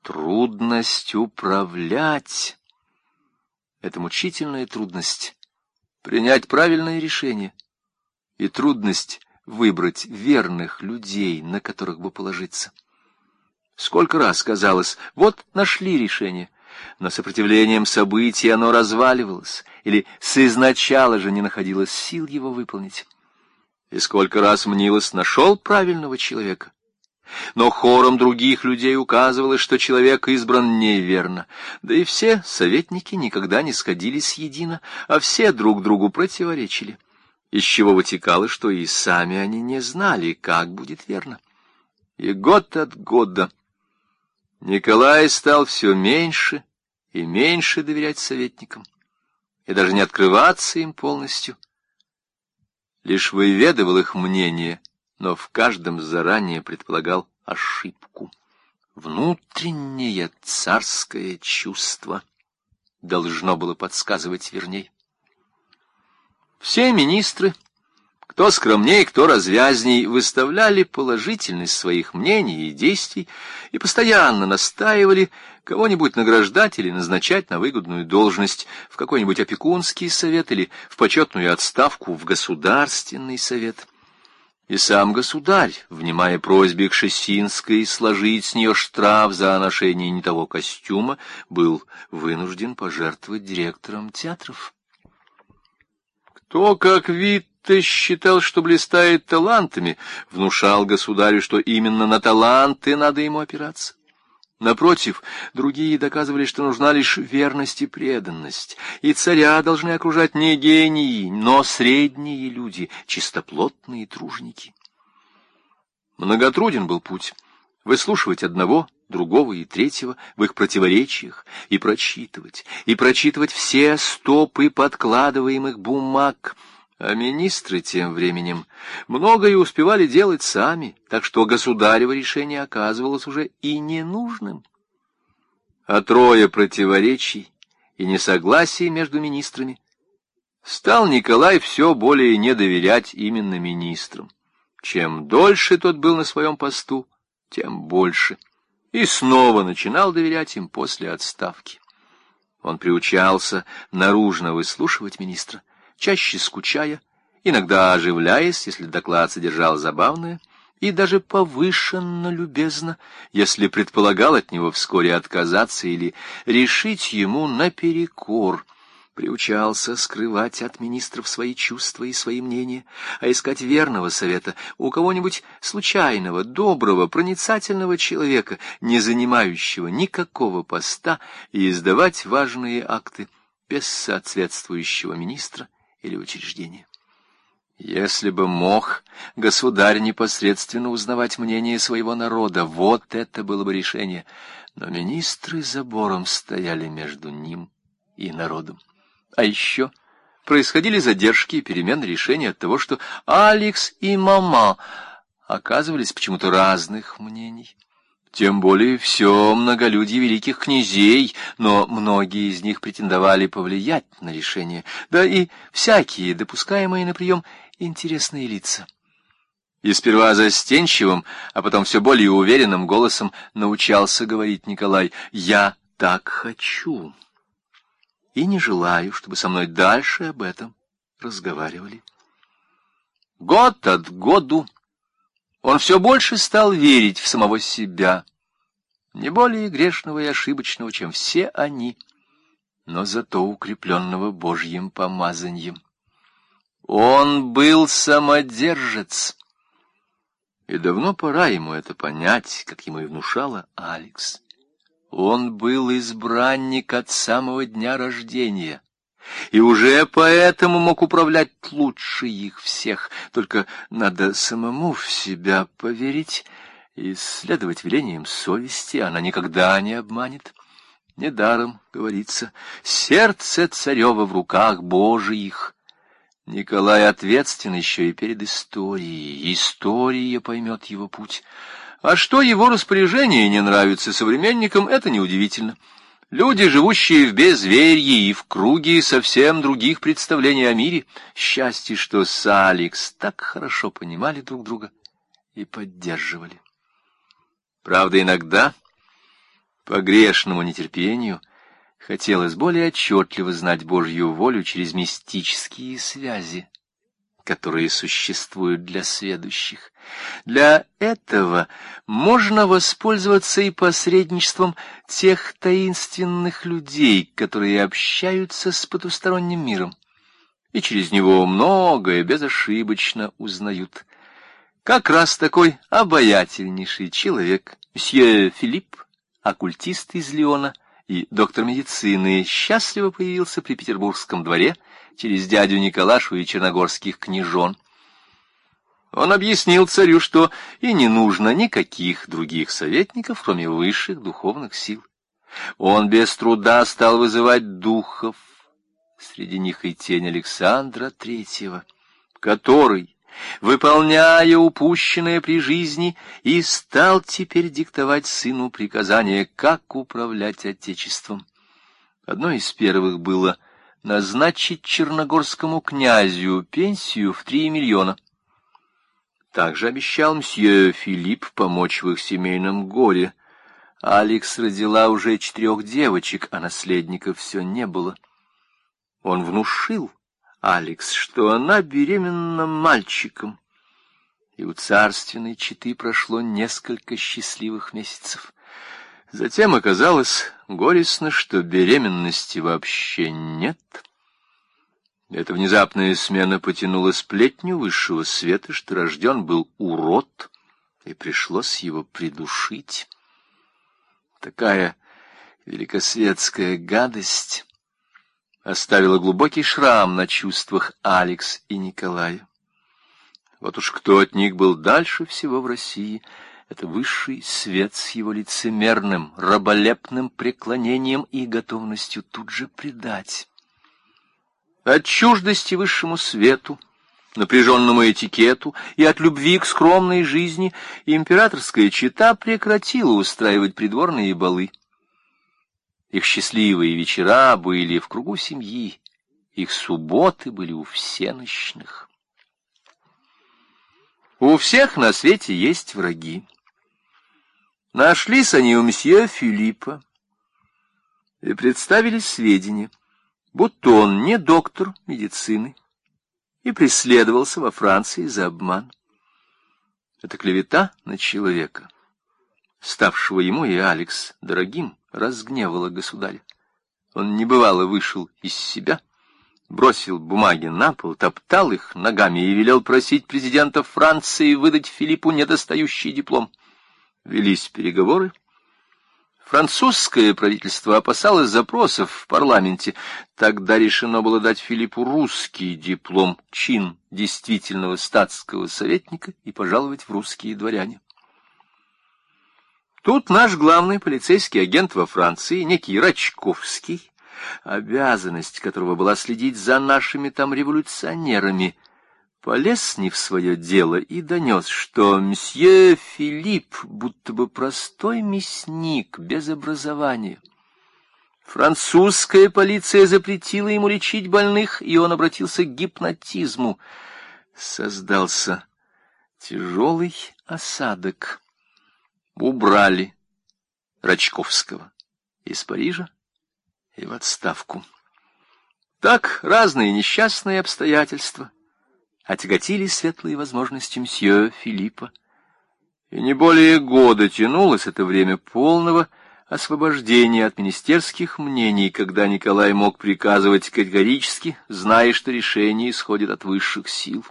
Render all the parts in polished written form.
Трудность управлять — это мучительная трудность. Принять правильное решение и трудность выбрать верных людей, на которых бы положиться. Сколько раз казалось, вот нашли решение, но сопротивлением событий оно разваливалось, или сизначала же не находилось сил его выполнить. И сколько раз мнилось, нашел правильного человека, но хором других людей указывалось, что человек избран неверно, да и все советники никогда не сходились едино, а все друг другу противоречили, из чего вытекало, что и сами они не знали, как будет верно. И год от года Николай стал все меньше и меньше доверять советникам, и даже не открываться им полностью. Лишь выведывал их мнение, но в каждом заранее предполагал ошибку. Внутреннее царское чувство должно было подсказывать верней. Все министры, кто скромней, кто развязней, выставляли положительность своих мнений и действий и постоянно настаивали кого-нибудь награждать или назначать на выгодную должность в какой-нибудь опекунский совет или в почетную отставку в государственный совет. И сам государь, внимая просьбе Кшесинской сложить с нее штраф за ношение не того костюма, был вынужден пожертвовать директором театров. Кто, как Витте, считал, что блистает талантами, внушал государю, что именно на таланты надо ему опираться. Напротив, другие доказывали, что нужна лишь верность и преданность, и царя должны окружать не гении, но средние люди, чистоплотные труженики. Многотруден был путь — выслушивать одного, другого и третьего в их противоречиях и прочитывать все стопы подкладываемых бумаг. А министры тем временем многое успевали делать сами, так что государево решение оказывалось уже и ненужным. А трое противоречий и несогласий между министрами стал Николай все более не доверять именно министрам. Чем дольше тот был на своем посту, тем больше. И снова начинал доверять им после отставки. Он приучался наружно выслушивать министра, чаще скучая, иногда оживляясь, если доклад содержал забавное, и даже повышенно любезно, если предполагал от него вскоре отказаться или решить ему наперекор. Приучался скрывать от министров свои чувства и свои мнения, а искать верного совета у кого-нибудь случайного, доброго, проницательного человека, не занимающего никакого поста, и издавать важные акты без соответствующего министра или учреждения. Если бы мог государь непосредственно узнавать мнение своего народа, вот это было бы решение. Но министры забором стояли между ним и народом. А еще происходили задержки и перемены решения от того, что Алекс и мама оказывались почему-то разных мнений. Тем более все многолюдье великих князей, но многие из них претендовали повлиять на решение, да и всякие допускаемые на прием интересные лица. И сперва застенчивым, а потом все более уверенным голосом научался говорить Николай: «Я так хочу и не желаю, чтобы со мной дальше об этом разговаривали». Год от году он все больше стал верить в самого себя, не более грешного и ошибочного, чем все они, но зато укрепленного Божьим помазаньем. Он был самодержец, и давно пора ему это понять, как ему и внушала Алекс. Он был избранник от самого дня рождения, и уже поэтому мог управлять лучше их всех. Только надо самому в себя поверить и следовать велениям совести, она никогда не обманет. Недаром говорится: сердце царева в руках Божиих. Николай ответственен еще и перед историей. История поймет его путь. А что его распоряжение не нравится современникам, это неудивительно. Люди, живущие в безверье и в круге совсем других представлений о мире. Счастье, что с Алекс так хорошо понимали друг друга и поддерживали. Правда, иногда По грешному нетерпению хотелось более отчетливо знать Божью волю через мистические связи, которые существуют для сведущих. Для этого можно воспользоваться и посредничеством тех таинственных людей, которые общаются с потусторонним миром, и через него многое безошибочно узнают. Как раз такой обаятельнейший человек, мсье Филипп, оккультист из Лиона и доктор медицины, счастливо появился при Петербургском дворе через дядю Николашу и черногорских княжон. Он объяснил царю, что и не нужно никаких других советников, кроме высших духовных сил. Он без труда стал вызывать духов, среди них и тень Александра Третьего, который, выполняя упущенное при жизни, и стал теперь диктовать сыну приказания, как управлять отечеством. Одно из первых было назначить черногорскому князю пенсию в 3 миллиона. Также обещал мсье Филипп помочь в их семейном горе. Алекс родила уже 4 девочек, а наследников все не было. Он внушил Алекс, что она беременна мальчиком, и у царственной четы прошло несколько счастливых месяцев. Затем оказалось горестно, что беременности вообще нет. Эта внезапная смена потянула сплетню высшего света, что рожден был урод, и пришлось его придушить. Такая великосветская гадость оставила глубокий шрам на чувствах Алекс и Николая. Вот уж кто от них был дальше всего в России, это высший свет с его лицемерным, раболепным преклонением и готовностью тут же предать. От чуждости высшему свету, напряженному этикету и от любви к скромной жизни императорская чета прекратила устраивать придворные балы. Их счастливые вечера были в кругу семьи, их субботы были у всенощных. У всех на свете есть враги. Нашлись они у мсье Филиппа и представили сведения, будто он не доктор медицины и преследовался во Франции за обман. Это клевета на человека, ставшего ему и Алекс дорогим, разгневала государя. Он небывало вышел из себя, бросил бумаги на пол, топтал их ногами и велел просить президента Франции выдать Филиппу недостающий диплом. Велись переговоры. Французское правительство опасалось запросов в парламенте. Тогда решено было дать Филиппу русский диплом, чин действительного статского советника, и пожаловать в русские дворяне. Тут наш главный полицейский агент во Франции, некий Рачковский, обязанность которого была следить за нашими там революционерами, полез не в свое дело и донес, что мсье Филипп будто бы простой мясник без образования. Французская полиция запретила ему лечить больных, и он обратился к гипнотизму. Создался тяжелый осадок. Убрали Рачковского из Парижа и в отставку. Так разные несчастные обстоятельства отяготили светлые возможности мсье Филиппа, и не более года тянулось это время полного освобождения от министерских мнений, когда Николай мог приказывать категорически, зная, что решение исходит от высших сил.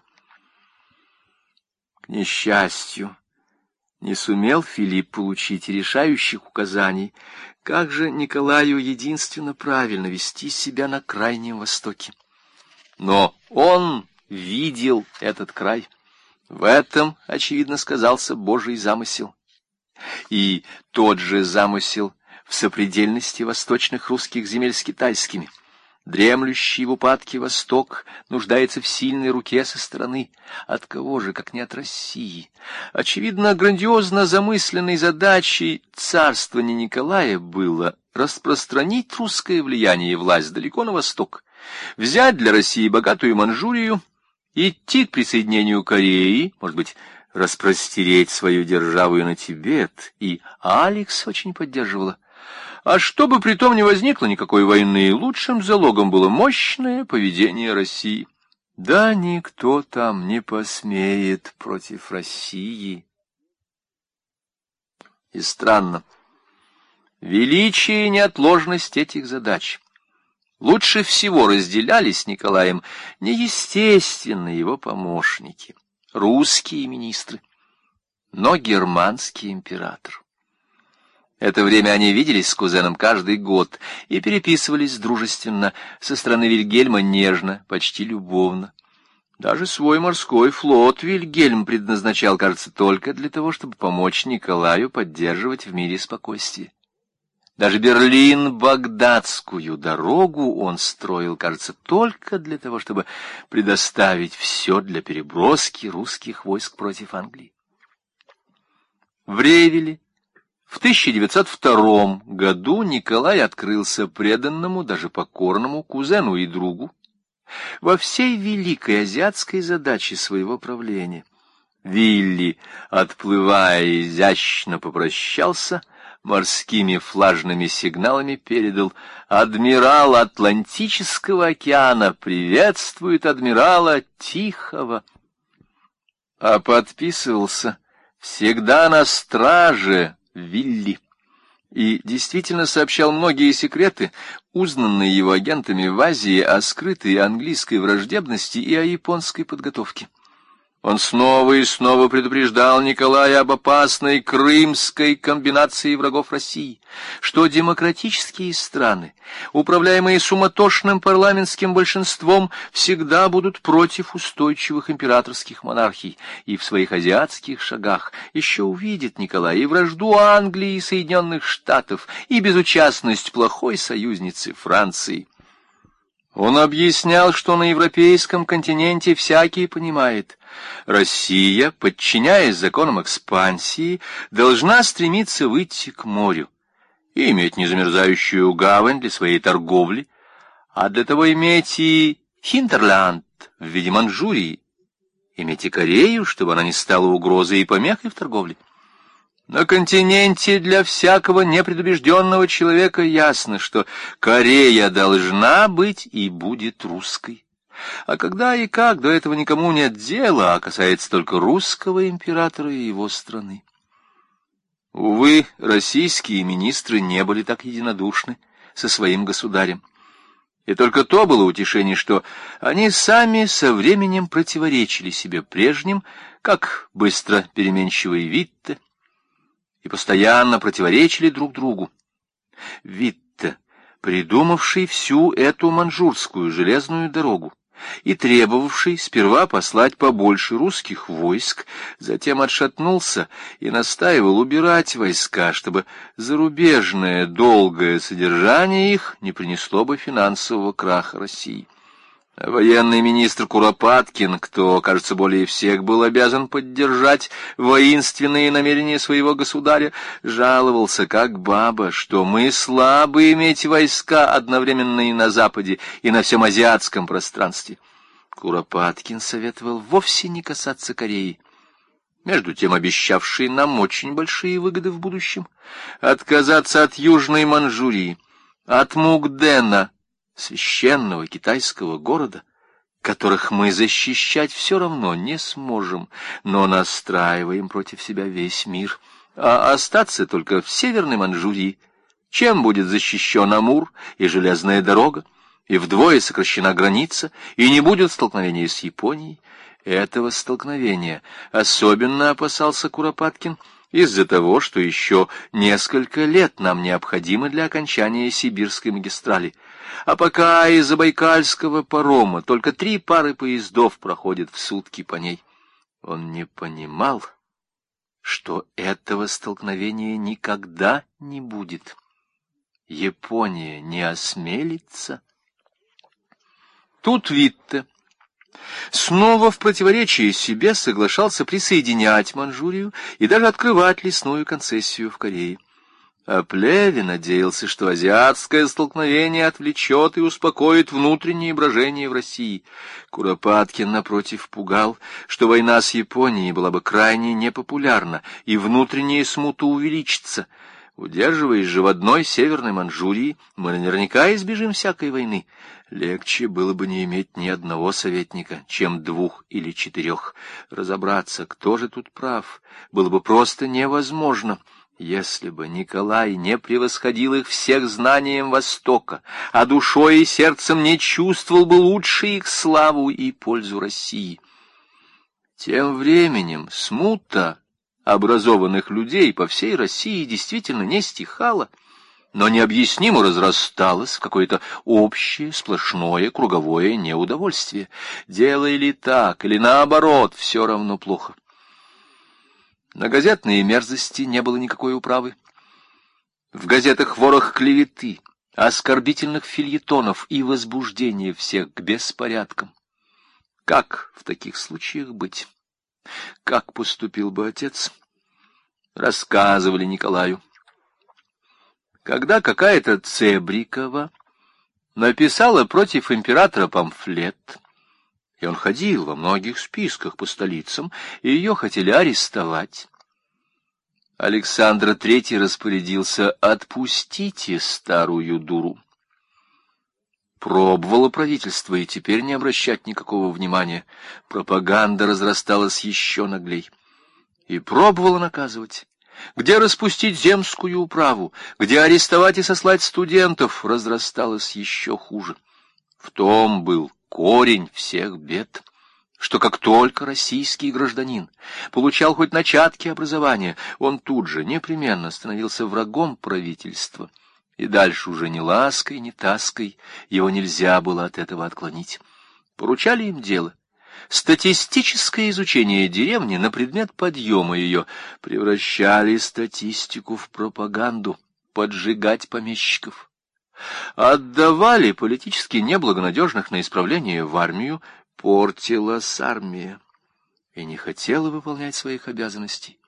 К несчастью, не сумел Филипп получить решающих указаний, как же Николаю единственно правильно вести себя на Крайнем Востоке. Но он видел этот край. В этом, очевидно, сказался Божий замысел. И тот же замысел в сопредельности восточных русских земель с китайскими. Дремлющий в упадке Восток нуждается в сильной руке со стороны. От кого же, как не от России? Очевидно, грандиозно замысленной задачей царствования Николая было распространить русское влияние и власть далеко на восток, взять для России богатую Манчжурию, идти к присоединению Кореи, может быть, распростереть свою державу и на Тибет. И Алекс очень поддерживала. А чтобы притом не возникло никакой войны, лучшим залогом было мощное поведение России. Да никто там не посмеет против России. И странно, величие и неотложность этих задач лучше всего разделяли с Николаем неестественно его помощники, русские министры, но германский император. Это время они виделись с кузеном каждый год и переписывались дружественно, со стороны Вильгельма нежно, почти любовно. Даже свой морской флот Вильгельм предназначал, кажется, только для того, чтобы помочь Николаю поддерживать в мире спокойствие. Даже Берлин-Багдадскую дорогу он строил, кажется, только для того, чтобы предоставить все для переброски русских войск против Англии. В Ревеле в 1902 году Николай открылся преданному, даже покорному кузену и другу во всей великой азиатской задаче своего правления. Вилли, отплывая, изящно попрощался, морскими флажными сигналами передал: «Адмирал Атлантического океана приветствует адмирала Тихого». А подписывался всегда на страже Вилли, и действительно сообщал многие секреты, узнанные его агентами в Азии, о скрытой английской враждебности и о японской подготовке. Он снова и снова предупреждал Николая об опасной крымской комбинации врагов России, что демократические страны, управляемые суматошным парламентским большинством, всегда будут против устойчивых императорских монархий, и в своих азиатских шагах еще увидит Николай и вражду Англии и Соединенных Штатов, и безучастность плохой союзницы Франции. Он объяснял, что на европейском континенте всякий понимает, Россия, подчиняясь законам экспансии, должна стремиться выйти к морю и иметь незамерзающую гавань для своей торговли, а для того иметь и Хинтерланд в виде Манчжурии, иметь и Корею, чтобы она не стала угрозой и помехой в торговле. На континенте для всякого непредубежденного человека ясно, что Корея должна быть и будет русской. А когда и как, до этого никому нет дела, а касается только русского императора и его страны. Увы, российские министры не были так единодушны со своим государем. И только то было утешение, что они сами со временем противоречили себе прежним, как быстро переменчивый Витте, и постоянно противоречили друг другу. Витте, придумавший всю эту манчжурскую железную дорогу и требовавший сперва послать побольше русских войск, затем отшатнулся и настаивал убирать войска, чтобы зарубежное долгое содержание их не принесло бы финансового краха России. Военный министр Куропаткин, кто, кажется, более всех был обязан поддержать воинственные намерения своего государя, жаловался как баба, что мы слабы иметь войска одновременно и на Западе, и на всем азиатском пространстве. Куропаткин советовал вовсе не касаться Кореи, между тем обещавший нам очень большие выгоды в будущем, отказаться от Южной Манчжурии, от Мукдена, священного китайского города, которых мы защищать все равно не сможем, но настраиваем против себя весь мир, а остаться только в Северной Манчжурии, чем будет защищен Амур и железная дорога, и вдвое сокращена граница, и не будет столкновения с Японией. Этого столкновения особенно опасался Куропаткин из-за того, что еще несколько лет нам необходимо для окончания Сибирской магистрали, а пока из Забайкальского парома только 3 пары поездов проходят в сутки по ней. Он не понимал, что этого столкновения никогда не будет. Япония не осмелится. Тут Витте снова в противоречии себе соглашался присоединять Манчжурию и даже открывать лесную концессию в Корее. А Плеве надеялся, что азиатское столкновение отвлечет и успокоит внутренние брожения в России. Куропаткин, напротив, пугал, что война с Японией была бы крайне непопулярна, и внутренняя смута увеличится. Удерживаясь же в одной северной Манчжурии, мы наверняка избежим всякой войны. Легче было бы не иметь ни одного советника, чем 2 или 4. Разобраться, кто же тут прав, было бы просто невозможно, если бы Николай не превосходил их всех знанием Востока, а душой и сердцем не чувствовал бы лучше их славу и пользу России. Тем временем смута образованных людей по всей России действительно не стихала, но необъяснимо разрасталась в какое-то общее, сплошное, круговое неудовольствие. Дело или так, или наоборот, все равно плохо. На газетные мерзости не было никакой управы. В газетах ворох клеветы, оскорбительных фельетонов и возбуждения всех к беспорядкам. Как в таких случаях быть? Как поступил бы отец? Рассказывали Николаю. Когда какая-то Цебрикова написала против императора памфлет, и он ходил во многих списках по столицам, и ее хотели арестовать, Александр III распорядился: «Отпустите старую дуру». Пробовало правительство и теперь не обращать никакого внимания. Пропаганда разрасталась еще наглей. И пробовала наказывать. Где распустить земскую управу, где арестовать и сослать студентов, разрасталась еще хуже. В том был корень всех бед, что как только российский гражданин получал хоть начатки образования, он тут же непременно становился врагом правительства. И дальше уже ни лаской, ни таской его нельзя было от этого отклонить. Поручали им дело. Статистическое изучение деревни на предмет подъема ее. Превращали статистику в пропаганду, поджигать помещиков. Отдавали политически неблагонадежных на исправление в армию. Портилась армия и не хотела выполнять своих обязанностей.